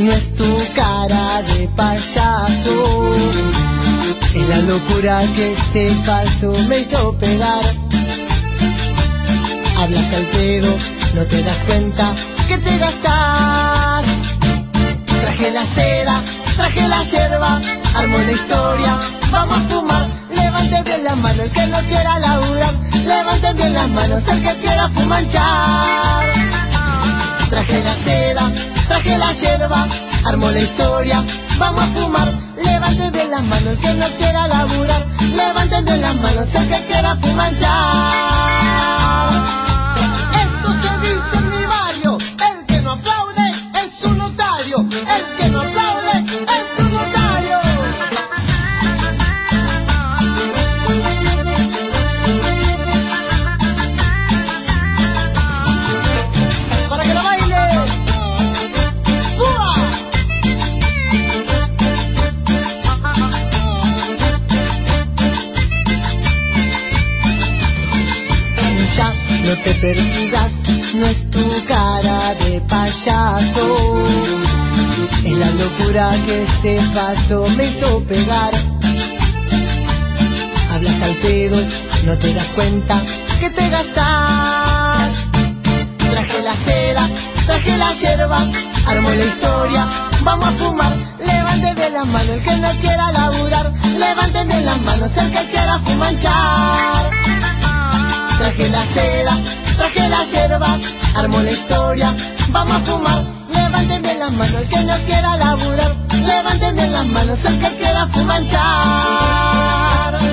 no es tu cara de payaso, es la locura que este falso me hizo pegar. Hablas al pedo, no te das cuenta que te gastas. Traje la seda, traje la yerba, armo la historia, vamos a fumar. Levanten bien las manos el que no quiera laburar, levanten bien las manos el que quiera fumanchar. Traje la seda, traje la yerba, armo la historia, vamos a fumar. Levanten bien las manos el que no quiera laburar, levanten bien las manos el que quiera fumanchar. Esto se dice en mi barrio, el que no aplaude es un notario, el que no aplaude es un notario. Para que lo baile. ¡Fua! Ya no te persigas, no es tu cara de payaso, es la locura que este paso me hizo pegar. Hablas al pedo, no te das cuenta que te gastas. Traje la seda, traje la yerba, armo la historia, vamos a fumar. Levanten bien las manos el que no quiera laburar, levanten bien las manos el que quiera fumanchar. Traje la seda, traje la yerba, armo la historia, vamos a fumar. Levanten bien las manos el que no quiera laburar, levanten bien las manos el que quiera fumanchar.